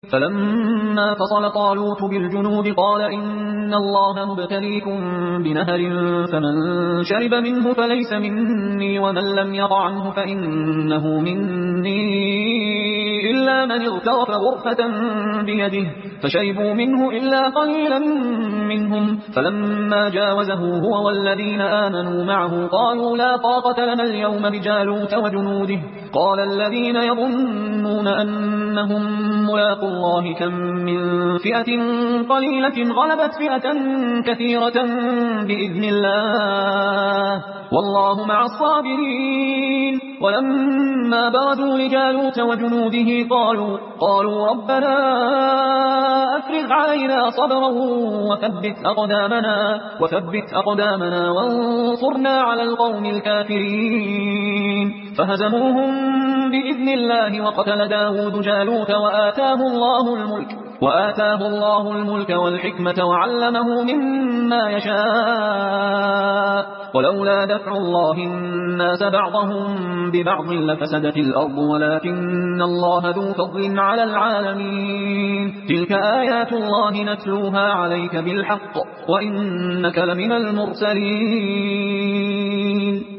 فلما فصل طالوت بالجنود قال إن الله مبتليكم بنهر فمن شرب منه فليس مني ومن لم يطع عنه فإنه مني إلا من اغترف غرفة بيده فشربوا منه إلا قليلا منهم فلما جاوزه هو والذين آمنوا معه قالوا لا طاقة لنا اليوم بجالوت وجنوده قال الذين يظنون أنهم ملاقوا الله كم من فئة قليلة غلبت فئة كثيرة بإذن الله والله مع الصابرين ولما بردوا لجالوت وجنوده قالوا ربنا أفرغ علينا صبرا وثبت أقدامنا وانصرنا على القوم الكافرين فهزموهم بإذن الله وقتل داود جالوت وآتاه الله الملك والحكمة وعلمه مما يشاء ولولا دفع الله الناس بعضهم ببعض لفسدت الأرض ولكن الله ذو فضل على العالمين تلك آيات الله نتلوها عليك بالحق وإنك لمن المرسلين